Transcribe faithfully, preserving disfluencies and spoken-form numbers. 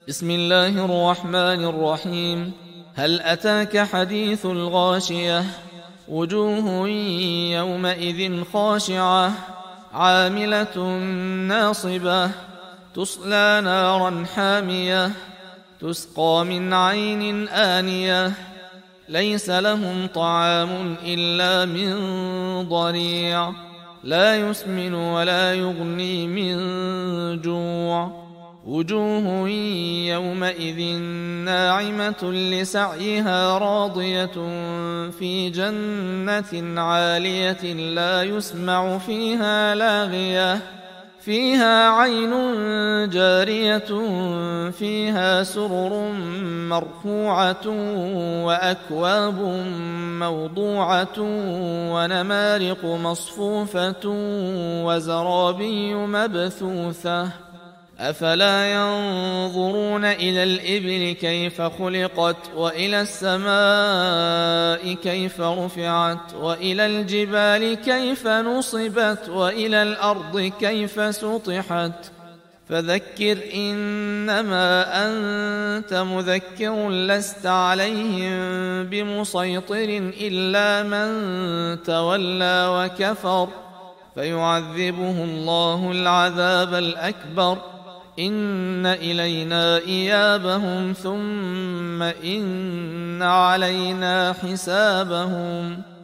بسم الله الرحمن الرحيم. هل أتاك حديث الغاشية؟ وجوه يومئذ خاشعة عاملة ناصبة تصلى نارا حامية تسقى من عين آنية ليس لهم طعام إلا من ضريع لا يسمن ولا يغني من جوع. وجوه يومئذ ناعمة لسعيها راضية في جنة عالية لا يسمع فيها لاغية فيها عين جارية فيها سرر مرفوعة وأكواب موضوعة ونمارق مصفوفة وزرابي مبثوثة. أفلا ينظرون إلى الإبل كيف خلقت وإلى السماء كيف رفعت وإلى الجبال كيف نصبت وإلى الأرض كيف سطحت. فذكر إنما أنت مذكر لست عليهم بمسيطر إلا من تولى وكفر فيعذبه الله العذاب الأكبر. إن إلينا إيابهم ثم إن علينا حسابهم.